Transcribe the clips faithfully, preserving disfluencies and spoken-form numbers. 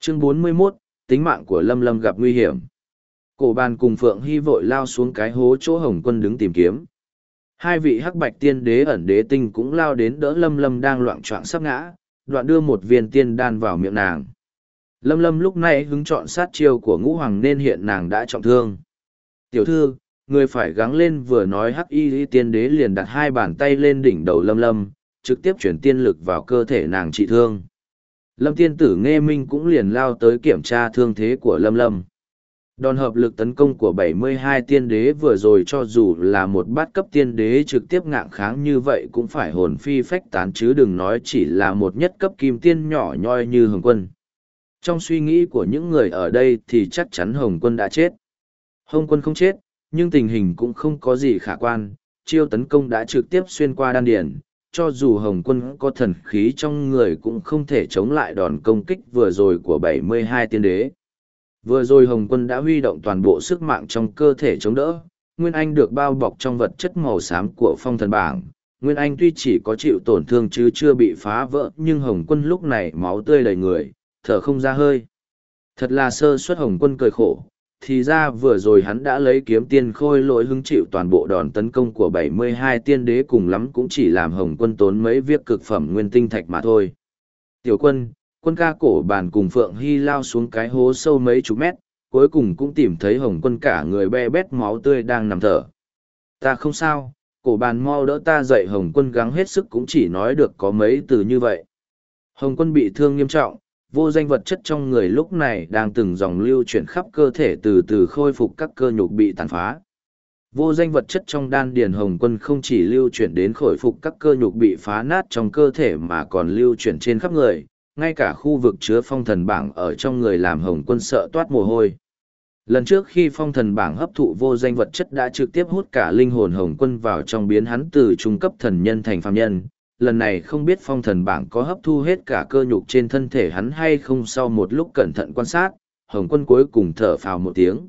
Chương bốn mươi mốt, tính mạng của Lâm Lâm gặp nguy hiểm. Cổ bàn cùng Phượng Hy vội lao xuống cái hố chỗ Hồng Quân đứng tìm kiếm. Hai vị hắc bạch tiên đế ẩn đế tinh cũng lao đến đỡ Lâm Lâm đang loạng choạng sắp ngã, đoạn đưa một viên tiên đan vào miệng nàng. Lâm Lâm lúc này hứng chọn sát chiêu của ngũ hoàng nên hiện nàng đã trọng thương. Tiểu thư, người phải gắng lên, vừa nói hắc y tiên đế liền đặt hai bàn tay lên đỉnh đầu Lâm Lâm, trực tiếp chuyển tiên lực vào cơ thể nàng trị thương. Lâm tiên tử nghe minh cũng liền lao tới kiểm tra thương thế của Lâm Lâm. Đòn hợp lực tấn công của bảy mươi hai tiên đế vừa rồi cho dù là một bát cấp tiên đế trực tiếp ngạng kháng như vậy cũng phải hồn phi phách tán, chứ đừng nói chỉ là một nhất cấp kim tiên nhỏ nhoi như Hồng Quân. Trong suy nghĩ của những người ở đây thì chắc chắn Hồng Quân đã chết. Hồng Quân không chết, nhưng tình hình cũng không có gì khả quan, chiêu tấn công đã trực tiếp xuyên qua đan điền. Cho dù Hồng Quân có thần khí trong người cũng không thể chống lại đòn công kích vừa rồi của bảy mươi hai tiên đế. Vừa rồi Hồng Quân đã huy động toàn bộ sức mạng trong cơ thể chống đỡ. Nguyên Anh được bao bọc trong vật chất màu xám của phong thần bảng. Nguyên Anh tuy chỉ có chịu tổn thương chứ chưa bị phá vỡ, nhưng Hồng Quân lúc này máu tươi đầy người, thở không ra hơi. Thật là sơ suất. Hồng Quân cười khổ. Thì ra vừa rồi hắn đã lấy kiếm tiên khôi lỗi hứng chịu toàn bộ đòn tấn công của bảy mươi hai tiên đế, cùng lắm cũng chỉ làm Hồng Quân tốn mấy việc cực phẩm nguyên tinh thạch mà thôi. Tiểu quân, Quân ca cổ bàn cùng Phượng Hy lao xuống cái hố sâu mấy chục mét, cuối cùng cũng tìm thấy Hồng Quân cả người be bét máu tươi đang nằm thở. Ta không sao, cổ bàn mau đỡ ta dậy. Hồng Quân gắng hết sức cũng chỉ nói được có mấy từ như vậy. Hồng Quân bị thương nghiêm trọng, vô danh vật chất trong người lúc này đang từng dòng lưu chuyển khắp cơ thể, từ từ khôi phục các cơ nhục bị tàn phá. Vô danh vật chất trong đan điền Hồng Quân không chỉ lưu chuyển đến khôi phục các cơ nhục bị phá nát trong cơ thể mà còn lưu chuyển trên khắp người, ngay cả khu vực chứa phong thần bảng ở trong người làm Hồng Quân sợ toát mồ hôi. Lần trước khi phong thần bảng hấp thụ vô danh vật chất đã trực tiếp hút cả linh hồn Hồng Quân vào trong, biến hắn từ trung cấp thần nhân thành phàm nhân. Lần này không biết phong thần bảng có hấp thu hết cả cơ nhục trên thân thể hắn hay không. Sau một lúc cẩn thận quan sát, Hồng Quân cuối cùng thở phào một tiếng.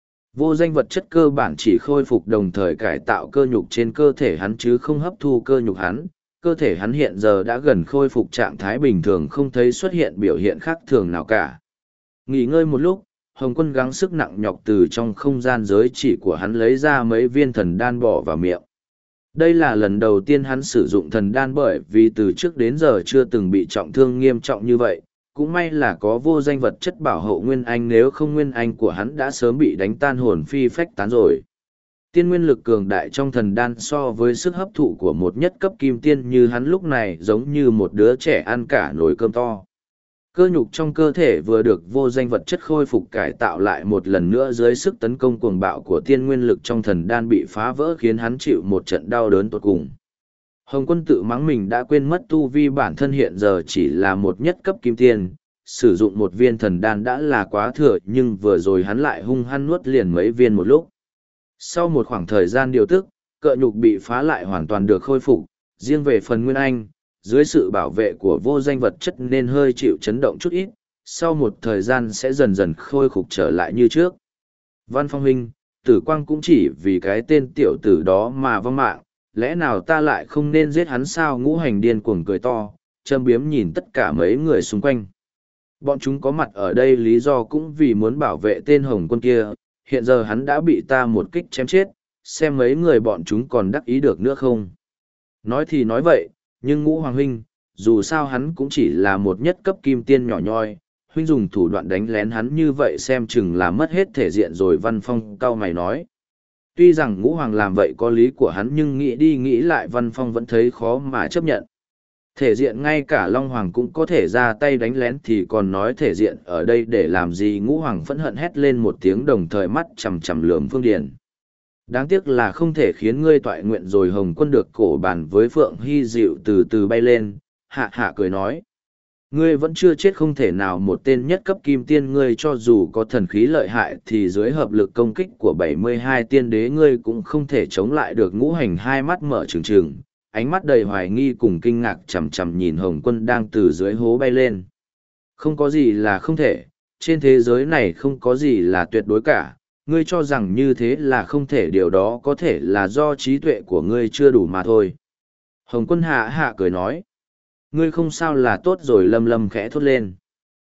Vô danh vật chất cơ bản chỉ khôi phục đồng thời cải tạo cơ nhục trên cơ thể hắn chứ không hấp thu cơ nhục hắn. Cơ thể hắn hiện giờ đã gần khôi phục trạng thái bình thường, không thấy xuất hiện biểu hiện khác thường nào cả. Nghỉ ngơi một lúc, Hồng Quân gắng sức nặng nhọc từ trong không gian giới chỉ của hắn lấy ra mấy viên thần đan bỏ vào miệng. Đây là lần đầu tiên hắn sử dụng thần đan, bởi vì từ trước đến giờ chưa từng bị trọng thương nghiêm trọng như vậy. Cũng may là có vô danh vật chất bảo hộ Nguyên Anh, nếu không Nguyên Anh của hắn đã sớm bị đánh tan hồn phi phách tán rồi. Tiên nguyên lực cường đại trong thần đan so với sức hấp thụ của một nhất cấp kim tiên như hắn lúc này giống như một đứa trẻ ăn cả nồi cơm to. Cơ nhục trong cơ thể vừa được vô danh vật chất khôi phục cải tạo lại một lần nữa dưới sức tấn công cuồng bạo của tiên nguyên lực trong thần đan bị phá vỡ, khiến hắn chịu một trận đau đớn tột cùng. Hồng Quân tự mắng mình đã quên mất tu vi bản thân hiện giờ chỉ là một nhất cấp kim tiên, sử dụng một viên thần đan đã là quá thừa, nhưng vừa rồi hắn lại hung hăng nuốt liền mấy viên một lúc. Sau một khoảng thời gian điều tức, cự nhục bị phá lại hoàn toàn được khôi phục, riêng về phần Nguyên Anh, dưới sự bảo vệ của vô danh vật chất nên hơi chịu chấn động chút ít, sau một thời gian sẽ dần dần khôi phục trở lại như trước. Văn Phong huynh, Tử Quang cũng chỉ vì cái tên tiểu tử đó mà vong mạng, lẽ nào ta lại không nên giết hắn sao? Ngũ Hành điên cuồng cười to, châm biếm nhìn tất cả mấy người xung quanh. Bọn chúng có mặt ở đây lý do cũng vì muốn bảo vệ tên Hồng Quân kia, hiện giờ hắn đã bị ta một kích chém chết, xem mấy người bọn chúng còn đắc ý được nữa không. Nói thì nói vậy, nhưng Ngũ Hoàng huynh, dù sao hắn cũng chỉ là một nhất cấp kim tiên nhỏ nhoi, huynh dùng thủ đoạn đánh lén hắn như vậy xem chừng là mất hết thể diện rồi. Văn Phong cau mày nói. Tuy rằng Ngũ Hoàng làm vậy có lý của hắn, nhưng nghĩ đi nghĩ lại Văn Phong vẫn thấy khó mà chấp nhận. Thể diện ngay cả Long Hoàng cũng có thể ra tay đánh lén thì còn nói thể diện ở đây để làm gì? Ngũ Hoàng phẫn hận hét lên một tiếng, đồng thời mắt chằm chằm lườm Phương Điền. Đáng tiếc là không thể khiến ngươi toại nguyện rồi. Hồng Quân được cổ bàn với Phượng Hy dịu từ từ bay lên, hạ hạ cười nói. Ngươi vẫn chưa chết, không thể nào. Một tên nhất cấp kim tiên ngươi cho dù có thần khí lợi hại thì dưới hợp lực công kích của bảy mươi hai tiên đế ngươi cũng không thể chống lại được. Ngũ Hành hai mắt mở trừng trừng, ánh mắt đầy hoài nghi cùng kinh ngạc chằm chằm nhìn Hồng Quân đang từ dưới hố bay lên. Không có gì là không thể, trên thế giới này không có gì là tuyệt đối cả. Ngươi cho rằng như thế là không thể, điều đó có thể là do trí tuệ của ngươi chưa đủ mà thôi. Hồng Quân hạ hạ cười nói. Ngươi không sao là tốt rồi. Lâm Lâm khẽ thốt lên.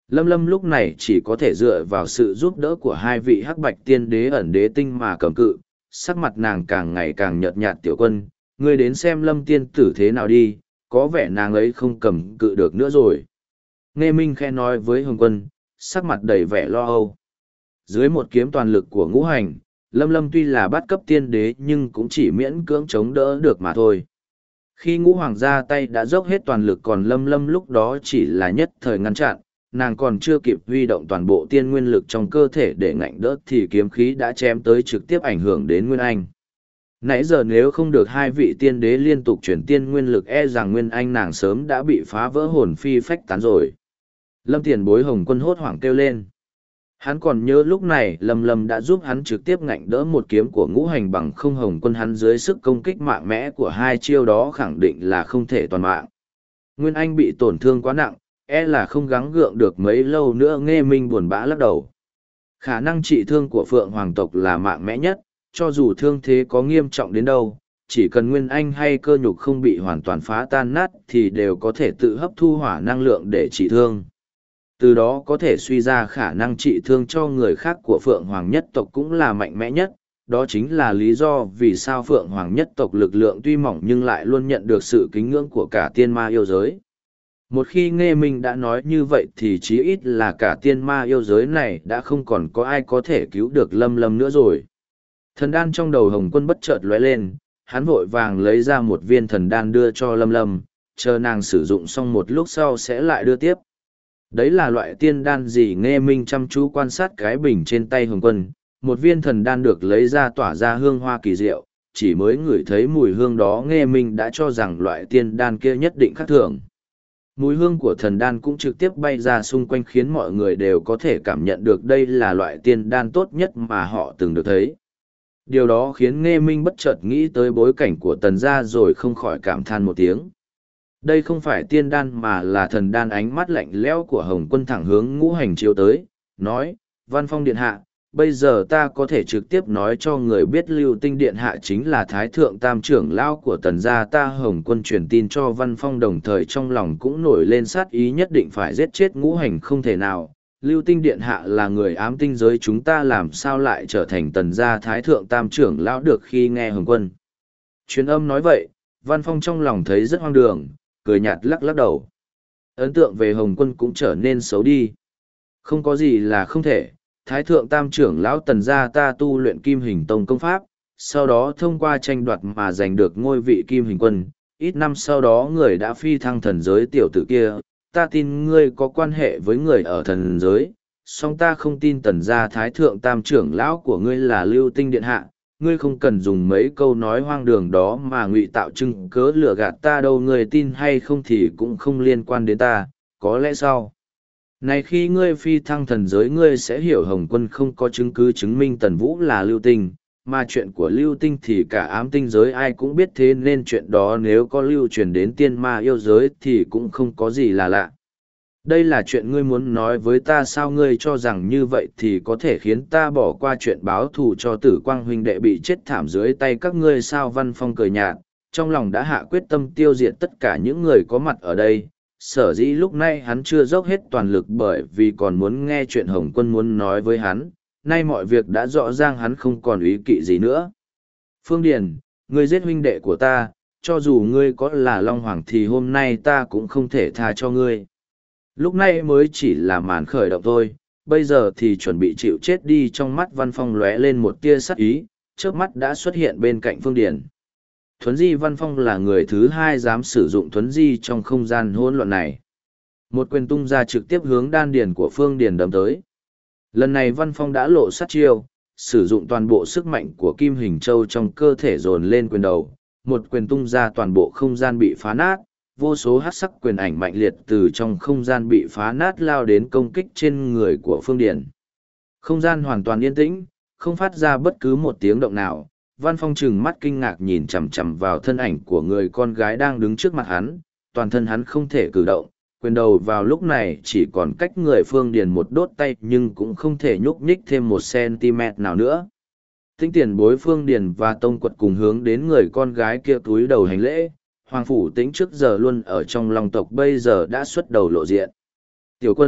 Lâm Lâm lúc này chỉ có thể dựa vào sự giúp đỡ của hai vị hắc bạch tiên đế ẩn đế tinh mà cầm cự, sắc mặt nàng càng ngày càng nhợt nhạt. Tiểu quân, ngươi đến xem Lâm tiên tử thế nào đi, có vẻ nàng ấy không cầm cự được nữa rồi. Nghe Minh khẽ nói với Hồng Quân, sắc mặt đầy vẻ lo âu. Dưới một kiếm toàn lực của ngũ hành, Lâm Lâm tuy là bát cấp tiên đế nhưng cũng chỉ miễn cưỡng chống đỡ được mà thôi. Khi ngũ hoàng ra tay đã dốc hết toàn lực, còn Lâm Lâm lúc đó chỉ là nhất thời ngăn chặn, nàng còn chưa kịp huy động toàn bộ tiên nguyên lực trong cơ thể để ngạnh đỡ thì kiếm khí đã chém tới, trực tiếp ảnh hưởng đến Nguyên Anh. Nãy giờ nếu không được hai vị tiên đế liên tục chuyển tiên nguyên lực, e rằng Nguyên Anh nàng sớm đã bị phá vỡ hồn phi phách tán rồi. Lâm tiền bối Hồng Quân hốt hoảng kêu lên. Hắn còn nhớ lúc này Lâm Lâm đã giúp hắn trực tiếp ngạnh đỡ một kiếm của ngũ hành, bằng không Hồng Quân hắn dưới sức công kích mạnh mẽ của hai chiêu đó khẳng định là không thể toàn mạng. Nguyên Anh bị tổn thương quá nặng, e là không gắng gượng được mấy lâu nữa. Nghe Minh buồn bã lắc đầu. Khả năng trị thương của Phượng Hoàng tộc là mạnh mẽ nhất, cho dù thương thế có nghiêm trọng đến đâu, chỉ cần Nguyên Anh hay cơ nhục không bị hoàn toàn phá tan nát thì đều có thể tự hấp thu hỏa năng lượng để trị thương. Từ đó có thể suy ra khả năng trị thương cho người khác của Phượng Hoàng nhất tộc cũng là mạnh mẽ nhất. Đó chính là lý do vì sao Phượng Hoàng nhất tộc lực lượng tuy mỏng nhưng lại luôn nhận được sự kính ngưỡng của cả tiên ma yêu giới. Một khi Nghe Minh đã nói như vậy thì chí ít là cả tiên ma yêu giới này đã không còn có ai có thể cứu được Lâm Lâm nữa rồi. Thần đan trong đầu Hồng Quân bất chợt lóe lên, hắn vội vàng lấy ra một viên thần đan đưa cho Lâm Lâm, chờ nàng sử dụng xong một lúc sau sẽ lại đưa tiếp. Đấy là loại tiên đan gì? Nghe Minh chăm chú quan sát cái bình trên tay Hồng Quân, một viên thần đan được lấy ra tỏa ra hương hoa kỳ diệu, chỉ mới ngửi thấy mùi hương đó Nghe Minh đã cho rằng loại tiên đan kia nhất định khác thường. Mùi hương của thần đan cũng trực tiếp bay ra xung quanh khiến mọi người đều có thể cảm nhận được đây là loại tiên đan tốt nhất mà họ từng được thấy. Điều đó khiến Nghe Minh bất chợt nghĩ tới bối cảnh của Tần gia rồi không khỏi cảm than một tiếng. Đây không phải tiên đan mà là thần đan. Ánh mắt lạnh lẽo của Hồng Quân thẳng hướng ngũ hành chiếu tới, nói, Văn Phong Điện Hạ, bây giờ ta có thể trực tiếp nói cho người biết Lưu Tinh Điện Hạ chính là Thái Thượng Tam trưởng lão của Tần gia ta. Hồng Quân truyền tin cho Văn Phong, đồng thời trong lòng cũng nổi lên sát ý nhất định phải giết chết ngũ hành không thể nào. Lưu Tinh Điện Hạ là người ám tinh giới chúng ta, làm sao lại trở thành Tần gia Thái Thượng Tam trưởng lão được? Khi nghe Hồng Quân truyền âm nói vậy, Văn Phong trong lòng thấy rất hoang đường, cười nhạt lắc lắc đầu. Ấn tượng về Hồng Quân cũng trở nên xấu đi. Không có gì là không thể. Thái thượng tam trưởng lão Tần gia ta tu luyện Kim Hình Tông công pháp, sau đó thông qua tranh đoạt mà giành được ngôi vị Kim Hình Quân. Ít năm sau đó người đã phi thăng thần giới. Tiểu tử kia, ta tin ngươi có quan hệ với người ở thần giới, song ta không tin Tần gia Thái thượng tam trưởng lão của ngươi là Lưu Tinh Điện Hạ. Ngươi không cần dùng mấy câu nói hoang đường đó mà ngụy tạo chứng cớ lừa gạt ta đâu. Ngươi tin hay không thì cũng không liên quan đến ta, có lẽ sau này khi ngươi phi thăng thần giới ngươi sẽ hiểu. Hồng Quân không có chứng cứ chứng minh Tần Vũ là Lưu Tinh, mà chuyện của Lưu Tinh thì cả ám tinh giới ai cũng biết, thế nên chuyện đó nếu có lưu truyền đến tiên ma yêu giới thì cũng không có gì là lạ. Đây là chuyện ngươi muốn nói với ta sao? Ngươi cho rằng như vậy thì có thể khiến ta bỏ qua chuyện báo thù cho Tử Quang huynh đệ bị chết thảm dưới tay các ngươi sao? Văn Phong cười nhạt, trong lòng đã hạ quyết tâm tiêu diệt tất cả những người có mặt ở đây. Sở dĩ lúc này hắn chưa dốc hết toàn lực bởi vì còn muốn nghe chuyện Hồng Quân muốn nói với hắn, nay mọi việc đã rõ ràng, hắn không còn ý kỵ gì nữa. Phương Điền, ngươi giết huynh đệ của ta, cho dù ngươi có là Long Hoàng thì hôm nay ta cũng không thể tha cho ngươi. Lúc này mới chỉ là màn khởi động thôi, bây giờ thì chuẩn bị chịu chết đi. Trong mắt Văn Phong lóe lên một tia sắc ý, chớp mắt đã xuất hiện bên cạnh Phương Điền. Thuấn di Văn Phong là người thứ hai dám sử dụng thuấn di trong không gian hỗn loạn này. Một quyền tung ra trực tiếp hướng đan điền của Phương Điền đâm tới. Lần này Văn Phong đã lộ sát chiêu, sử dụng toàn bộ sức mạnh của Kim Hình Châu trong cơ thể dồn lên quyền đầu. Một quyền tung ra toàn bộ không gian bị phá nát, vô số hắc sắc quyền ảnh mạnh liệt từ trong không gian bị phá nát lao đến công kích trên người của Phương Điền. Không gian hoàn toàn yên tĩnh, không phát ra bất cứ một tiếng động nào. Văn Phong trừng mắt kinh ngạc nhìn chằm chằm vào thân ảnh của người con gái đang đứng trước mặt hắn, toàn thân hắn không thể cử động, quyền đầu vào lúc này chỉ còn cách người Phương Điền một đốt tay nhưng cũng không thể nhúc nhích thêm một cm nào nữa. Tinh tiền bối Phương Điền và Tông Quật cùng hướng đến người con gái kia túi đầu hành lễ. Hoàng Phủ Tĩnh trước giờ luôn ở trong lòng tộc bây giờ đã xuất đầu lộ diện. Tiểu quân,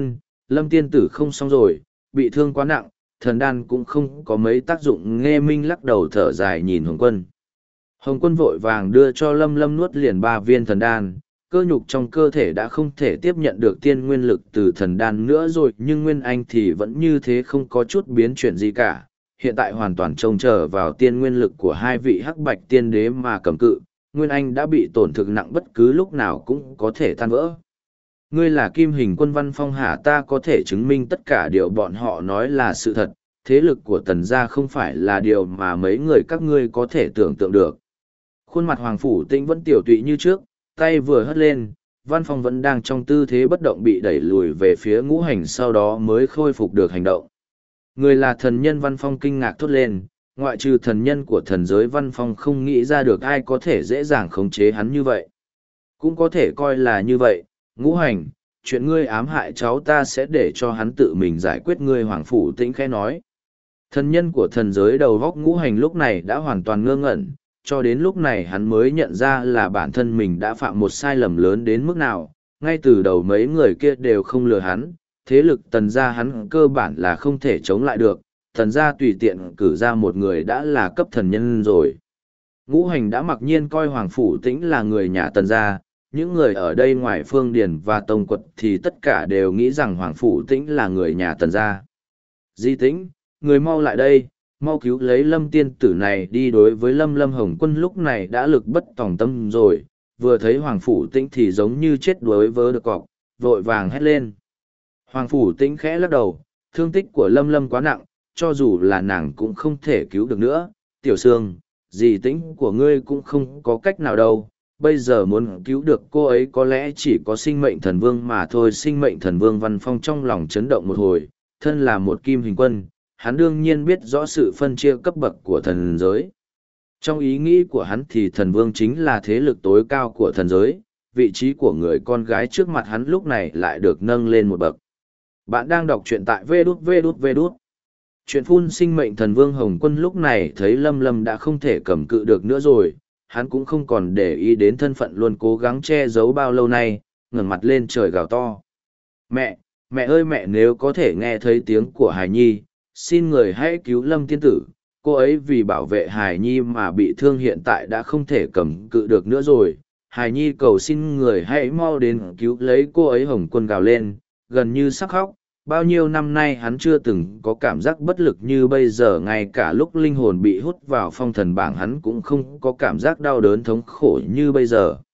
Lâm tiên tử không xong rồi, bị thương quá nặng, thần đan cũng không có mấy tác dụng. Nghe Minh lắc đầu thở dài nhìn Hồng Quân. Hồng Quân vội vàng đưa cho Lâm Lâm nuốt liền ba viên thần đan, cơ nhục trong cơ thể đã không thể tiếp nhận được tiên nguyên lực từ thần đan nữa rồi, nhưng Nguyên Anh thì vẫn như thế, không có chút biến chuyển gì cả. Hiện tại hoàn toàn trông chờ vào tiên nguyên lực của hai vị hắc bạch tiên đế mà cầm cự, Nguyên Anh đã bị tổn thương nặng, bất cứ lúc nào cũng có thể tan vỡ. Ngươi là Kim Hình Quân Văn Phong hả? Ta có thể chứng minh tất cả điều bọn họ nói là sự thật, thế lực của Tần gia không phải là điều mà mấy người các ngươi có thể tưởng tượng được. Khuôn mặt Hoàng Phủ Tĩnh vẫn tiểu tụy như trước, tay vừa hất lên, Văn Phong vẫn đang trong tư thế bất động bị đẩy lùi về phía Ngũ Hành, sau đó mới khôi phục được hành động. Người là thần nhân. Văn Phong kinh ngạc thốt lên, ngoại trừ thần nhân của thần giới, Văn Phong không nghĩ ra được ai có thể dễ dàng khống chế hắn như vậy. Cũng có thể coi là như vậy, Ngũ Hành, chuyện ngươi ám hại cháu ta sẽ để cho hắn tự mình giải quyết. Ngươi Hoàng Phủ Tĩnh khẽ nói. Thần nhân của thần giới đầu góc Ngũ Hành lúc này đã hoàn toàn ngơ ngẩn, cho đến lúc này hắn mới nhận ra là bản thân mình đã phạm một sai lầm lớn đến mức nào. Ngay từ đầu mấy người kia đều không lừa hắn, thế lực Tần gia hắn cơ bản là không thể chống lại được, Tần gia tùy tiện cử ra một người đã là cấp thần nhân rồi. Ngũ Hành đã mặc nhiên coi Hoàng Phủ Tĩnh là người nhà Tần gia, những người ở đây ngoài Phương Điền và Tông Quật thì tất cả đều nghĩ rằng Hoàng Phủ Tĩnh là người nhà Tần gia. Di Tĩnh, người mau lại đây, mau cứu lấy Lâm tiên tử này đi. Đối với Lâm Lâm Hồng Quân lúc này đã lực bất tòng tâm rồi, vừa thấy Hoàng Phủ Tĩnh thì giống như chết đuối vớ được cọc, vội vàng hét lên. Hoàng Phủ Tĩnh khẽ lắc đầu, thương tích của Lâm Lâm quá nặng, cho dù là nàng cũng không thể cứu được nữa. Tiểu Sương, Di Tĩnh của ngươi cũng không có cách nào đâu, bây giờ muốn cứu được cô ấy có lẽ chỉ có sinh mệnh thần vương mà thôi. Sinh mệnh thần vương. Văn Phong trong lòng chấn động một hồi, thân là một Kim Hình Quân, hắn đương nhiên biết rõ sự phân chia cấp bậc của thần giới. Trong ý nghĩ của hắn thì thần vương chính là thế lực tối cao của thần giới, vị trí của người con gái trước mặt hắn lúc này lại được nâng lên một bậc. Bạn đang đọc truyện tại vê đút vê đút vê đút. Chuyện phun sinh mệnh thần vương. Hồng Quân lúc này thấy Lâm Lâm đã không thể cầm cự được nữa rồi, hắn cũng không còn để ý đến thân phận luôn cố gắng che giấu bao lâu nay, ngẩng mặt lên trời gào to. Mẹ, mẹ ơi mẹ, nếu có thể nghe thấy tiếng của Hải Nhi, xin người hãy cứu Lâm tiên tử, cô ấy vì bảo vệ Hải Nhi mà bị thương, hiện tại đã không thể cầm cự được nữa rồi. Hải Nhi cầu xin người hãy mau đến cứu lấy cô ấy. Hồng Quân gào lên, gần như sắp khóc. Bao nhiêu năm nay hắn chưa từng có cảm giác bất lực như bây giờ, ngay cả lúc linh hồn bị hút vào phong thần bảng hắn cũng không có cảm giác đau đớn thống khổ như bây giờ.